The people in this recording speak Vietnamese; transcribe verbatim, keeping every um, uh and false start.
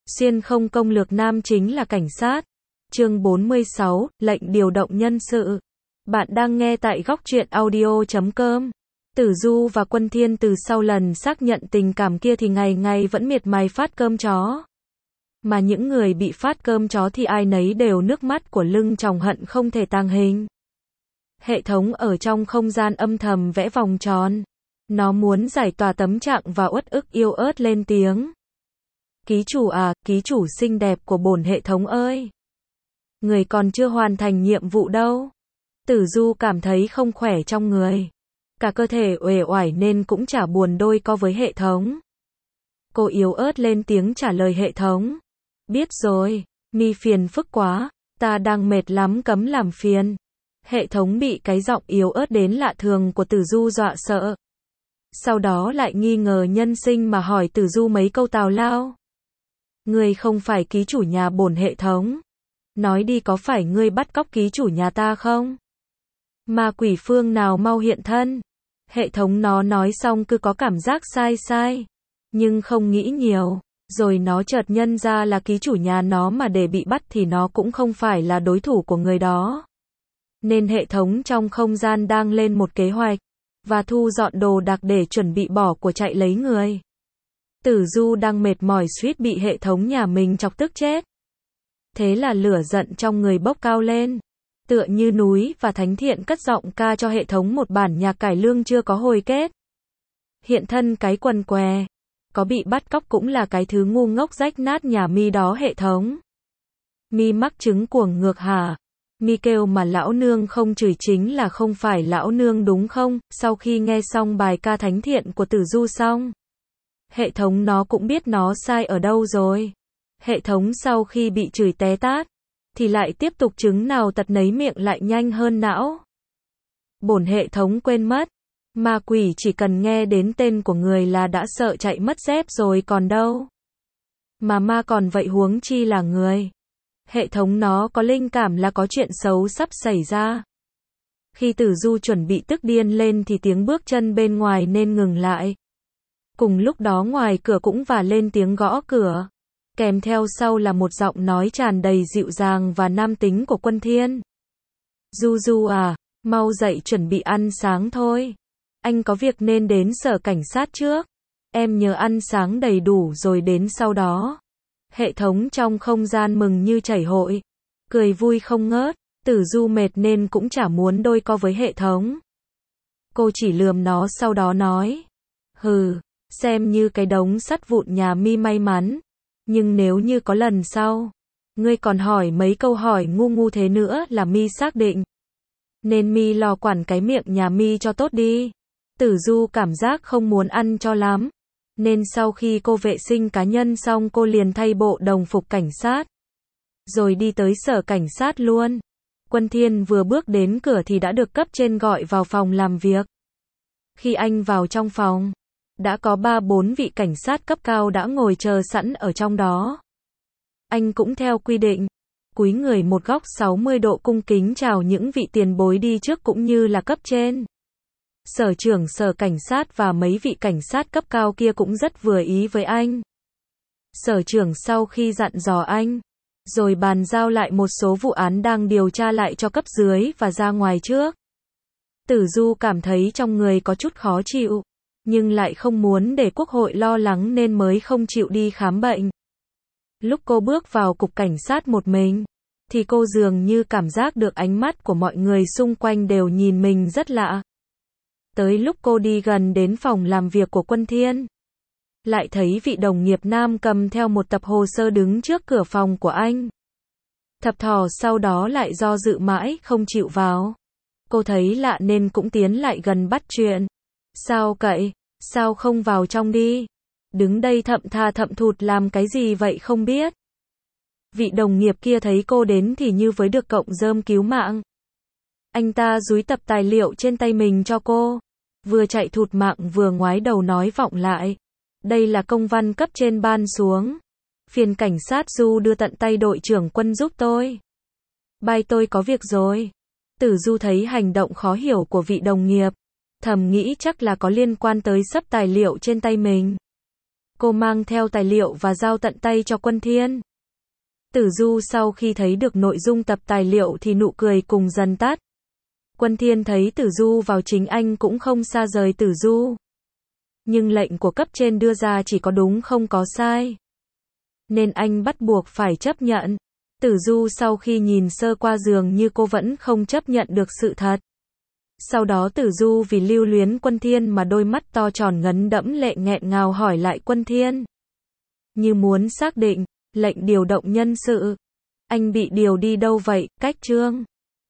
Xuyên không công lược nam chính là cảnh sát. Chương bốn mươi sáu, lệnh điều động nhân sự. Bạn đang nghe tại góc truyện audio chấm com. Tử Du và Quân Thiên từ sau lần xác nhận tình cảm kia thì ngày ngày vẫn miệt mài phát cơm chó. Mà những người bị phát cơm chó thì ai nấy đều nước mắt của lưng tròng hận không thể tàng hình. Hệ thống ở trong không gian âm thầm vẽ vòng tròn. Nó muốn giải tỏa tâm trạng và uất ức yếu ớt lên tiếng. Ký chủ à, ký chủ xinh đẹp của bổn hệ thống ơi. Người còn chưa hoàn thành nhiệm vụ đâu. Tử Du cảm thấy không khỏe trong người. Cả cơ thể uể oải nên cũng chả buồn đôi co với hệ thống. Cô yếu ớt lên tiếng trả lời hệ thống. Biết rồi, mi phiền phức quá, ta đang mệt lắm cấm làm phiền. Hệ thống bị cái giọng yếu ớt đến lạ thường của Tử Du dọa sợ. Sau đó lại nghi ngờ nhân sinh mà hỏi Tử Du mấy câu tào lao. Ngươi không phải ký chủ nhà bổn hệ thống. Nói đi, có phải ngươi bắt cóc ký chủ nhà ta không? Ma quỷ phương nào mau hiện thân. Hệ thống nó nói xong cứ có cảm giác sai sai. Nhưng không nghĩ nhiều. Rồi nó chợt nhân ra là ký chủ nhà nó mà để bị bắt thì nó cũng không phải là đối thủ của người đó. Nên hệ thống trong không gian đang lên một kế hoạch. Và thu dọn đồ đạc để chuẩn bị bỏ của chạy lấy người. Tử Du đang mệt mỏi suýt bị hệ thống nhà mình chọc tức chết. Thế là lửa giận trong người bốc cao lên. Tựa như núi và thánh thiện cất giọng ca cho hệ thống một bản nhạc cải lương chưa có hồi kết. Hiện thân cái quần què. Có bị bắt cóc cũng là cái thứ ngu ngốc rách nát nhà mi đó hệ thống. Mi mắc chứng cuồng ngược hả? Mi kêu mà lão nương không chửi chính là không phải lão nương đúng không? Sau khi nghe xong bài ca thánh thiện của Tử Du xong. Hệ thống nó cũng biết nó sai ở đâu rồi. Hệ thống sau khi bị chửi té tát. Thì lại tiếp tục chứng nào tật nấy miệng lại nhanh hơn não. Bổn hệ thống quên mất. Ma quỷ chỉ cần nghe đến tên của người là đã sợ chạy mất dép rồi còn đâu. Mà ma còn vậy huống chi là người. Hệ thống nó có linh cảm là có chuyện xấu sắp xảy ra. Khi Tử Du chuẩn bị tức điên lên thì tiếng bước chân bên ngoài nên ngừng lại. Cùng lúc đó ngoài cửa cũng vả lên tiếng gõ cửa. Kèm theo sau là một giọng nói tràn đầy dịu dàng và nam tính của Quân Thiên. Du Du à, mau dậy chuẩn bị ăn sáng thôi. Anh có việc nên đến sở cảnh sát trước. Em nhớ ăn sáng đầy đủ rồi đến sau đó. Hệ thống trong không gian mừng như chảy hội. Cười vui không ngớt. Tử Du mệt nên cũng chả muốn đôi co với hệ thống. Cô chỉ lườm nó sau đó nói. Hừ, xem như cái đống sắt vụn nhà mi may mắn. Nhưng nếu như có lần sau, ngươi còn hỏi mấy câu hỏi ngu ngu thế nữa là mi xác định. Nên mi lo quản cái miệng nhà mi cho tốt đi. Tử Du cảm giác không muốn ăn cho lắm. Nên sau khi cô vệ sinh cá nhân xong cô liền thay bộ đồng phục cảnh sát. Rồi đi tới sở cảnh sát luôn. Quân Thiên vừa bước đến cửa thì đã được cấp trên gọi vào phòng làm việc. Khi anh vào trong phòng, đã có ba bốn vị cảnh sát cấp cao đã ngồi chờ sẵn ở trong đó. Anh cũng theo quy định, cúi người một góc sáu mươi độ cung kính chào những vị tiền bối đi trước cũng như là cấp trên. Sở trưởng sở cảnh sát và mấy vị cảnh sát cấp cao kia cũng rất vừa ý với anh. Sở trưởng sau khi dặn dò anh, rồi bàn giao lại một số vụ án đang điều tra lại cho cấp dưới và ra ngoài trước. Tử Du cảm thấy trong người có chút khó chịu. Nhưng lại không muốn để quốc hội lo lắng nên mới không chịu đi khám bệnh. Lúc cô bước vào cục cảnh sát một mình, thì cô dường như cảm giác được ánh mắt của mọi người xung quanh đều nhìn mình rất lạ. Tới lúc cô đi gần đến phòng làm việc của Quân Thiên, lại thấy vị đồng nghiệp nam cầm theo một tập hồ sơ đứng trước cửa phòng của anh. Thập thò sau đó lại do dự mãi không chịu vào. Cô thấy lạ nên cũng tiến lại gần bắt chuyện. Sao cậy? Sao không vào trong đi? Đứng đây thậm tha thậm thụt làm cái gì vậy không biết? Vị đồng nghiệp kia thấy cô đến thì như với được cộng rơm cứu mạng. Anh ta dúi tập tài liệu trên tay mình cho cô. Vừa chạy thụt mạng vừa ngoái đầu nói vọng lại. Đây là công văn cấp trên ban xuống. Phiền cảnh sát Du đưa tận tay đội trưởng Quân giúp tôi. Bye tôi có việc rồi. Tử Du thấy hành động khó hiểu của vị đồng nghiệp. Thầm nghĩ chắc là có liên quan tới sấp tài liệu trên tay mình. Cô mang theo tài liệu và giao tận tay cho Quân Thiên. Tử Du sau khi thấy được nội dung tập tài liệu thì nụ cười cùng dần tắt. Quân Thiên thấy Tử Du vào chính anh cũng không xa rời Tử Du. Nhưng lệnh của cấp trên đưa ra chỉ có đúng không có sai. Nên anh bắt buộc phải chấp nhận. Tử Du sau khi nhìn sơ qua dường như cô vẫn không chấp nhận được sự thật. Sau đó Tử Du vì lưu luyến Quân Thiên mà đôi mắt to tròn ngấn đẫm lệ nghẹn ngào hỏi lại Quân Thiên. Như muốn xác định, lệnh điều động nhân sự. Anh bị điều đi đâu vậy, Cách Trương?